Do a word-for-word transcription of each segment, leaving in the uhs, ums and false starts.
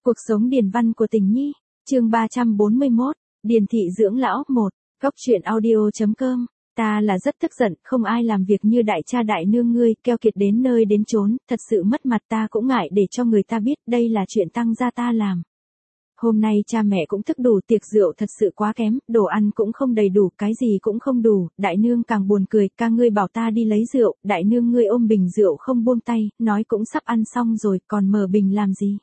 Cuộc sống điền văn của Tình Nhi, chương ba trăm bốn mươi mốt, Điền thị dưỡng lão một, góc truyện audio.com. Ta là rất tức giận, không ai làm việc như đại cha đại nương ngươi, keo kiệt đến nơi đến chốn, thật sự mất mặt, ta cũng ngại để cho người ta biết đây là chuyện tăng gia ta làm. Hôm nay cha mẹ cũng thức đủ, tiệc rượu thật sự quá kém, đồ ăn cũng không đầy đủ, cái gì cũng không đủ, đại nương càng buồn cười, ca ngươi bảo ta đi lấy rượu, đại nương ngươi ôm bình rượu không buông tay, nói cũng sắp ăn xong rồi, còn mở bình làm gì?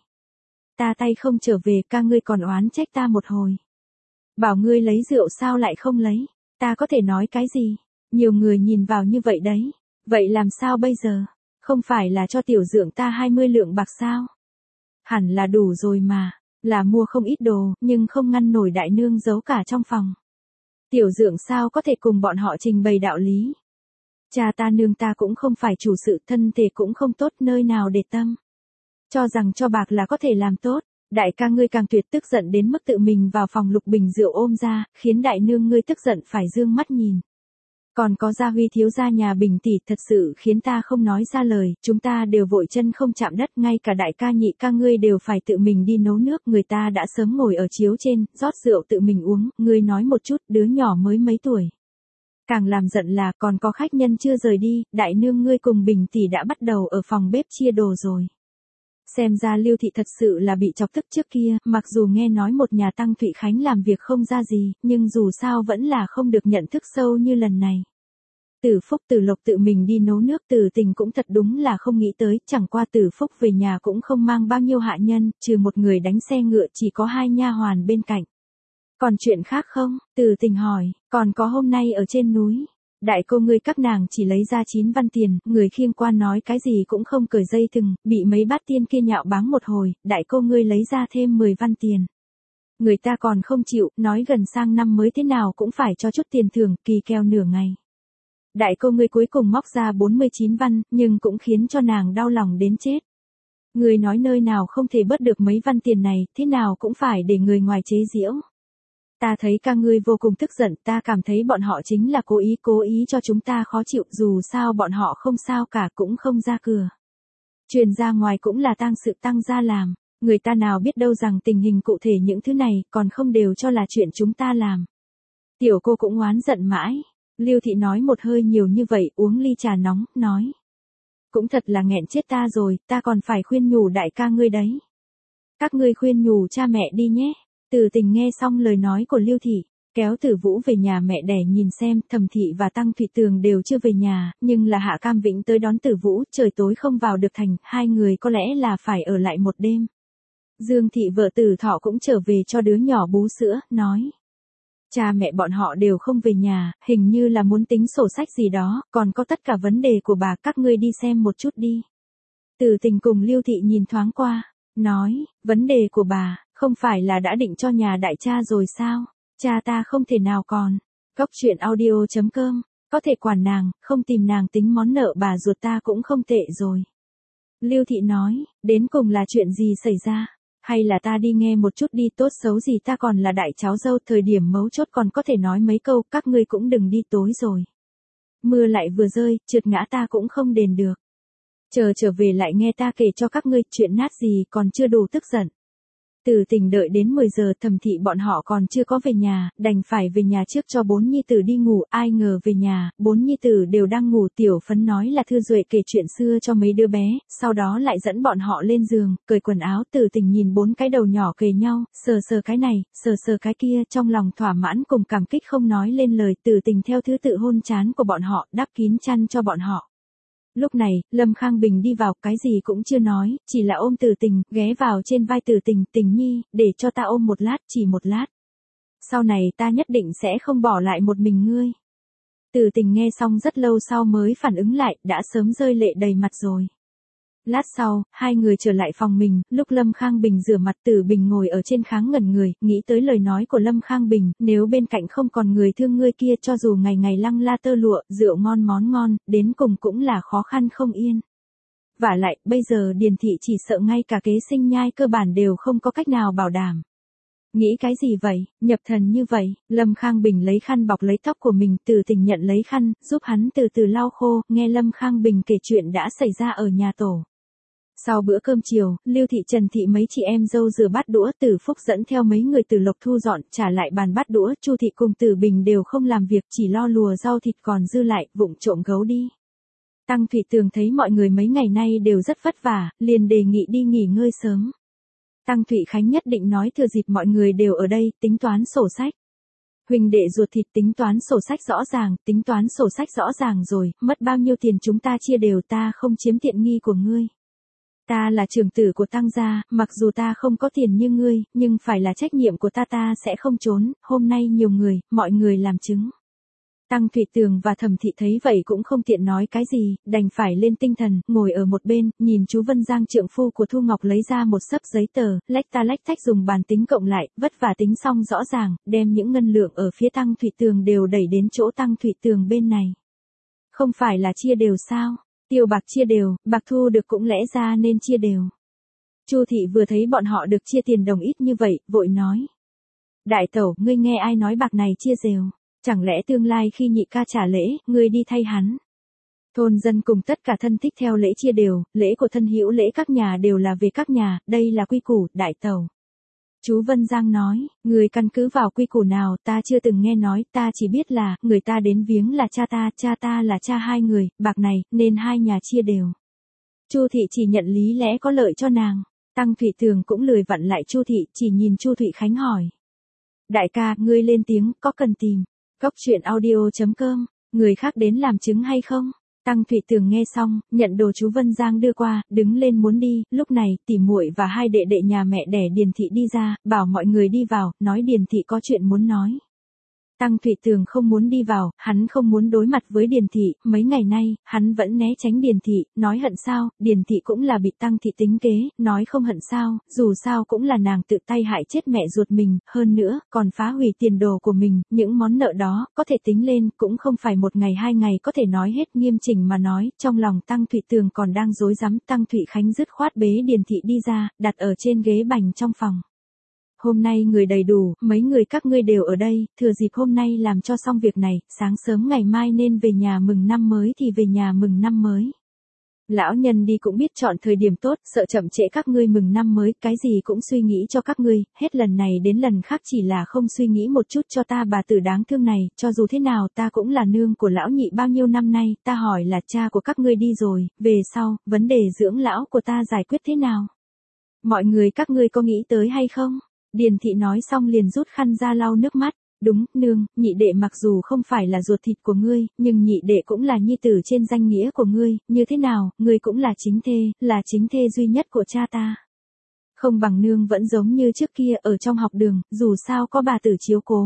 Ta tay không trở về, ca ngươi còn oán trách ta một hồi. Bảo ngươi lấy rượu sao lại không lấy, ta có thể nói cái gì? Nhiều người nhìn vào như vậy đấy, vậy làm sao bây giờ? Không phải là cho tiểu dượng ta hai mươi lượng bạc sao? Hẳn là đủ rồi mà, là mua không ít đồ, nhưng không ngăn nổi đại nương giấu cả trong phòng. Tiểu dượng sao có thể cùng bọn họ trình bày đạo lý? Cha ta nương ta cũng không phải chủ sự, thân thể cũng không tốt, nơi nào để tâm. Cho rằng cho bạc là có thể làm tốt, đại ca ngươi càng tuyệt, tức giận đến mức tự mình vào phòng lục bình rượu ôm ra, khiến đại nương ngươi tức giận phải dương mắt nhìn. Còn có Gia Huy thiếu gia nhà Bình tỷ, thật sự khiến ta không nói ra lời, chúng ta đều vội chân không chạm đất, ngay cả đại ca nhị ca ngươi đều phải tự mình đi nấu nước, người ta đã sớm ngồi ở chiếu trên, rót rượu tự mình uống, ngươi nói một chút, đứa nhỏ mới mấy tuổi. Càng làm giận là còn có khách nhân chưa rời đi, đại nương ngươi cùng Bình tỷ đã bắt đầu ở phòng bếp chia đồ rồi. Xem ra Lưu thị thật sự là bị chọc tức trước kia, mặc dù nghe nói một nhà Tăng Thụy Khánh làm việc không ra gì, nhưng dù sao vẫn là không được nhận thức sâu như lần này. Tử Phúc Tử Lộc tự mình đi nấu nước, Tử Tình cũng thật đúng là không nghĩ tới, chẳng qua Tử Phúc về nhà cũng không mang bao nhiêu hạ nhân, trừ một người đánh xe ngựa, chỉ có hai nha hoàn bên cạnh. Còn chuyện khác không? Tử Tình hỏi, còn có hôm nay ở trên núi. Đại cô ngươi các nàng chỉ lấy ra chín văn tiền, người khiêng quan nói cái gì cũng không cởi dây thừng, bị mấy bát tiên kia nhạo báng một hồi, đại cô ngươi lấy ra thêm mười văn tiền. Người ta còn không chịu, nói gần sang năm mới thế nào cũng phải cho chút tiền thưởng, kỳ kèo nửa ngày. Đại cô ngươi cuối cùng móc ra bốn mươi chín văn, nhưng cũng khiến cho nàng đau lòng đến chết. Người nói nơi nào không thể bớt được mấy văn tiền này, thế nào cũng phải để người ngoài chế giễu. Ta thấy ca ngươi vô cùng tức giận, ta cảm thấy bọn họ chính là cố ý cố ý cho chúng ta khó chịu, dù sao bọn họ không sao cả, cũng không ra cửa. Truyền ra ngoài cũng là tang sự tăng gia làm, người ta nào biết đâu rằng tình hình cụ thể những thứ này, còn không đều cho là chuyện chúng ta làm. Tiểu cô cũng oán giận mãi, Lưu thị nói một hơi nhiều như vậy, uống ly trà nóng, nói. Cũng thật là nghẹn chết ta rồi, ta còn phải khuyên nhủ đại ca ngươi đấy. Các ngươi khuyên nhủ cha mẹ đi nhé. Tử Tình nghe xong lời nói của Lưu thị, kéo Tử Vũ về nhà mẹ đẻ nhìn xem, Thẩm thị và Tăng Thụy Tường đều chưa về nhà, nhưng là Hạ Cam Vĩnh tới đón Tử Vũ, trời tối không vào được thành, hai người có lẽ là phải ở lại một đêm. Dương thị vợ Tử Thọ cũng trở về cho đứa nhỏ bú sữa, nói. Cha mẹ bọn họ đều không về nhà, hình như là muốn tính sổ sách gì đó, còn có tất cả vấn đề của bà, các ngươi đi xem một chút đi. Tử Tình cùng Lưu thị nhìn thoáng qua, nói, vấn đề của bà, không phải là đã định cho nhà đại cha rồi sao? Cha ta không thể nào còn. Góc truyện audio.com, có thể quản nàng, không tìm nàng tính món nợ bà ruột ta cũng không tệ rồi. Lưu thị nói, đến cùng là chuyện gì xảy ra? Hay là ta đi nghe một chút đi, tốt xấu gì ta còn là đại cháu dâu, thời điểm mấu chốt còn có thể nói mấy câu, các ngươi cũng đừng đi tối rồi. Mưa lại vừa rơi, trượt ngã ta cũng không đền được. Chờ trở về lại nghe ta kể cho các ngươi, chuyện nát gì còn chưa đủ tức giận. Tử Tình đợi đến mười giờ, Thẩm thị bọn họ còn chưa có về nhà, đành phải về nhà trước cho bốn nhi tử đi ngủ, ai ngờ về nhà, bốn nhi tử đều đang ngủ, Tiểu Phấn nói là Thư Duệ kể chuyện xưa cho mấy đứa bé, sau đó lại dẫn bọn họ lên giường, cởi quần áo, Tử Tình nhìn bốn cái đầu nhỏ kề nhau, sờ sờ cái này, sờ sờ cái kia, trong lòng thỏa mãn cùng cảm kích không nói lên lời, Tử Tình theo thứ tự hôn trán của bọn họ, đắp kín chăn cho bọn họ. Lúc này, Lâm Khang Bình đi vào, cái gì cũng chưa nói, chỉ là ôm Tử Tình, ghé vào trên vai Tử Tình, Tình Nhi, để cho ta ôm một lát, chỉ một lát. Sau này ta nhất định sẽ không bỏ lại một mình ngươi. Tử Tình nghe xong rất lâu sau mới phản ứng lại, đã sớm rơi lệ đầy mặt rồi. Lát sau, hai người trở lại phòng mình, lúc Lâm Khang Bình rửa mặt, Tử Bình ngồi ở trên kháng ngẩn người, nghĩ tới lời nói của Lâm Khang Bình, nếu bên cạnh không còn người thương ngươi kia, cho dù ngày ngày lăng la tơ lụa, rượu ngon món ngon, đến cùng cũng là khó khăn không yên. Vả lại, bây giờ Điền thị chỉ sợ ngay cả kế sinh nhai cơ bản đều không có cách nào bảo đảm. Nghĩ cái gì vậy, nhập thần như vậy, Lâm Khang Bình lấy khăn bọc lấy tóc của mình, Tử Tình nhận lấy khăn, giúp hắn từ từ lau khô, nghe Lâm Khang Bình kể chuyện đã xảy ra ở nhà tổ. Sau bữa cơm chiều, Lưu Thị Trần Thị mấy chị em dâu rửa bát đũa, Từ Phúc dẫn theo mấy người Từ Lộc thu dọn, trả lại bàn bát đũa, Chu Thị cùng Từ Bình đều không làm việc, chỉ lo lùa rau thịt còn dư lại, vụng trộm gấu đi. Tăng Thủy Tường thấy mọi người mấy ngày nay đều rất vất vả, liền đề nghị đi nghỉ ngơi sớm. Tăng Thụy Khánh nhất định nói thừa dịp mọi người đều ở đây, tính toán sổ sách. Huỳnh đệ ruột thịt, tính toán sổ sách rõ ràng, tính toán sổ sách rõ ràng rồi, mất bao nhiêu tiền chúng ta chia đều, ta không chiếm tiện nghi của ngươi. Ta là trưởng tử của Tăng gia, mặc dù ta không có tiền như ngươi, nhưng phải là trách nhiệm của ta, ta sẽ không trốn, hôm nay nhiều người, mọi người làm chứng. Tăng Thủy Tường và Thẩm Thị thấy vậy cũng không tiện nói cái gì, đành phải lên tinh thần, ngồi ở một bên, nhìn chú Vân Giang trượng phu của Thu Ngọc lấy ra một xấp giấy tờ, lách ta lách thách dùng bàn tính cộng lại, vất vả tính xong rõ ràng, đem những ngân lượng ở phía Tăng Thủy Tường đều đẩy đến chỗ Tăng Thủy Tường bên này. Không phải là chia đều sao? Tiêu bạc chia đều, bạc thu được cũng lẽ ra nên chia đều. Chu Thị vừa thấy bọn họ được chia tiền đồng ít như vậy, vội nói. Đại tẩu, ngươi nghe ai nói bạc này chia đều? Chẳng lẽ tương lai khi nhị ca trả lễ, ngươi đi thay hắn? Thôn dân cùng tất cả thân thích theo lễ chia đều, lễ của thân hữu lễ các nhà đều là về các nhà, đây là quy củ, đại tẩu. Chú Vân Giang nói, người căn cứ vào quy củ nào, ta chưa từng nghe nói, ta chỉ biết là, người ta đến viếng là cha ta, cha ta là cha hai người, bạc này, nên hai nhà chia đều. Chu Thị chỉ nhận lý lẽ có lợi cho nàng. Tăng Thủy Tường cũng lười vặn lại Chu Thị, chỉ nhìn Chu Thụy Khánh hỏi. Đại ca, ngươi lên tiếng, có cần tìm cốc truyện audio chấm com, người khác đến làm chứng hay không? Tăng Thủy Tường nghe xong, nhận đồ chú Vân Giang đưa qua, đứng lên muốn đi, lúc này, tỷ muội và hai đệ đệ nhà mẹ đẻ Điền Thị đi ra, bảo mọi người đi vào, nói Điền Thị có chuyện muốn nói. Tăng Thủy Tường không muốn đi vào, hắn không muốn đối mặt với Điền Thị, mấy ngày nay, hắn vẫn né tránh Điền Thị, nói hận sao, Điền Thị cũng là bị Tăng Thị tính kế, nói không hận sao, dù sao cũng là nàng tự tay hại chết mẹ ruột mình, hơn nữa, còn phá hủy tiền đồ của mình, những món nợ đó, có thể tính lên, cũng không phải một ngày hai ngày có thể nói hết, nghiêm chỉnh mà nói, trong lòng Tăng Thủy Tường còn đang rối rắm, Tăng Thủy Khánh dứt khoát bế Điền Thị đi ra, đặt ở trên ghế bành trong phòng. Hôm nay người đầy đủ, mấy người các ngươi đều ở đây, thừa dịp hôm nay làm cho xong việc này, sáng sớm ngày mai nên về nhà mừng năm mới thì về nhà mừng năm mới. Lão nhân đi cũng biết chọn thời điểm tốt, sợ chậm trễ các ngươi mừng năm mới, cái gì cũng suy nghĩ cho các ngươi, hết lần này đến lần khác chỉ là không suy nghĩ một chút cho ta bà tử đáng thương này, cho dù thế nào ta cũng là nương của lão nhị bao nhiêu năm nay, ta hỏi là cha của các ngươi đi rồi, về sau, vấn đề dưỡng lão của ta giải quyết thế nào? Mọi người các ngươi có nghĩ tới hay không? Điền Thị nói xong liền rút khăn ra lau nước mắt. Đúng, nương, nhị đệ mặc dù không phải là ruột thịt của ngươi, nhưng nhị đệ cũng là nhi tử trên danh nghĩa của ngươi, như thế nào, ngươi cũng là chính thê, là chính thê duy nhất của cha ta. Không bằng nương vẫn giống như trước kia ở trong học đường, dù sao có bà tử chiếu cố.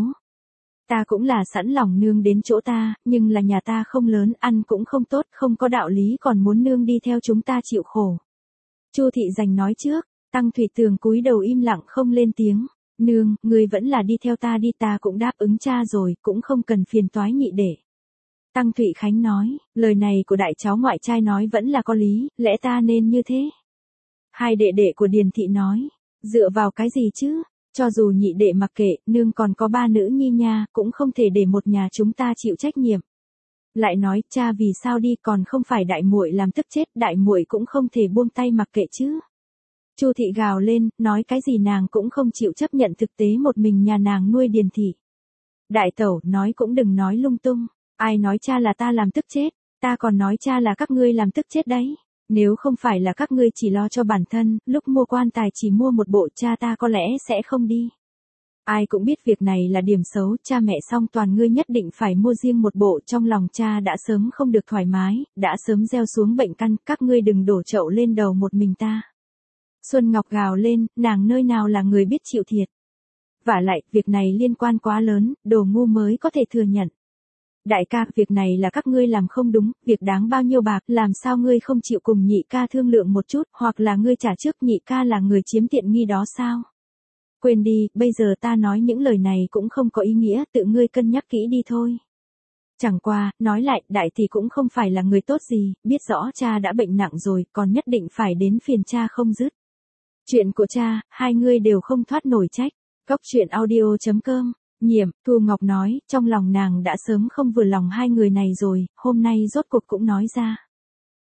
Ta cũng là sẵn lòng nương đến chỗ ta, nhưng là nhà ta không lớn, ăn cũng không tốt, không có đạo lý còn muốn nương đi theo chúng ta chịu khổ. Chu Thị Dành nói trước. Tăng Thủy Tường cúi đầu im lặng không lên tiếng. Nương, ngươi vẫn là đi theo ta đi, ta cũng đáp ứng cha rồi, cũng không cần phiền toái nhị đệ. Tăng Thụy Khánh nói, lời này của đại cháu ngoại trai nói vẫn là có lý, lẽ ta nên như thế. Hai đệ đệ của Điền Thị nói, dựa vào cái gì chứ, cho dù nhị đệ mặc kệ, nương còn có ba nữ nhi nha, cũng không thể để một nhà chúng ta chịu trách nhiệm. Lại nói, cha vì sao đi còn không phải đại muội làm tức chết, đại muội cũng không thể buông tay mặc kệ chứ. Chu Thị gào lên, nói cái gì nàng cũng không chịu chấp nhận thực tế một mình nhà nàng nuôi Điền Thị. Đại tẩu, nói cũng đừng nói lung tung, ai nói cha là ta làm tức chết, ta còn nói cha là các ngươi làm tức chết đấy. Nếu không phải là các ngươi chỉ lo cho bản thân, lúc mua quan tài chỉ mua một bộ, cha ta có lẽ sẽ không đi. Ai cũng biết việc này là điểm xấu, cha mẹ song toàn ngươi nhất định phải mua riêng một bộ, trong lòng cha đã sớm không được thoải mái, đã sớm gieo xuống bệnh căn, các ngươi đừng đổ chậu lên đầu một mình ta. Xuân Ngọc gào lên, nàng nơi nào là người biết chịu thiệt. Vả lại, việc này liên quan quá lớn, đồ ngu mới có thể thừa nhận. Đại ca, việc này là các ngươi làm không đúng, việc đáng bao nhiêu bạc, làm sao ngươi không chịu cùng nhị ca thương lượng một chút, hoặc là ngươi trả trước nhị ca là người chiếm tiện nghi đó sao? Quên đi, bây giờ ta nói những lời này cũng không có ý nghĩa, tự ngươi cân nhắc kỹ đi thôi. Chẳng qua, nói lại, đại thì cũng không phải là người tốt gì, biết rõ cha đã bệnh nặng rồi, còn nhất định phải đến phiền cha không dứt. Chuyện của cha, hai ngươi đều không thoát nổi trách. Cốc truyện audio chấm com, Nhiệm, Thu Ngọc nói, trong lòng nàng đã sớm không vừa lòng hai người này rồi, hôm nay rốt cuộc cũng nói ra.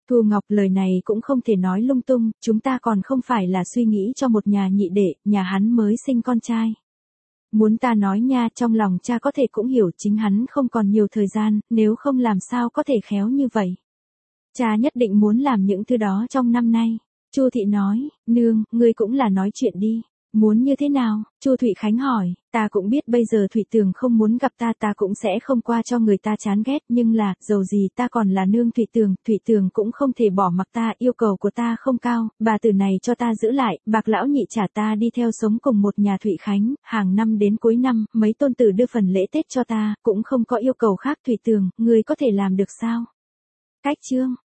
Thu Ngọc lời này cũng không thể nói lung tung, chúng ta còn không phải là suy nghĩ cho một nhà nhị đệ, nhà hắn mới sinh con trai. Muốn ta nói nha, trong lòng cha có thể cũng hiểu chính hắn không còn nhiều thời gian, nếu không làm sao có thể khéo như vậy. Cha nhất định muốn làm những thứ đó trong năm nay. Chu Thị nói, nương, ngươi cũng là nói chuyện đi. Muốn như thế nào? Chu Thụy Khánh hỏi, ta cũng biết bây giờ Thụy Tường không muốn gặp ta, ta cũng sẽ không qua cho người ta chán ghét, nhưng là, dầu gì ta còn là nương Thụy Tường, Thụy Tường cũng không thể bỏ mặc ta, yêu cầu của ta không cao, bà tử này cho ta giữ lại, bạc lão nhị trả ta đi theo sống cùng một nhà Thụy Khánh, hàng năm đến cuối năm, mấy tôn tử đưa phần lễ Tết cho ta, cũng không có yêu cầu khác. Thụy Tường, ngươi có thể làm được sao? Cách chương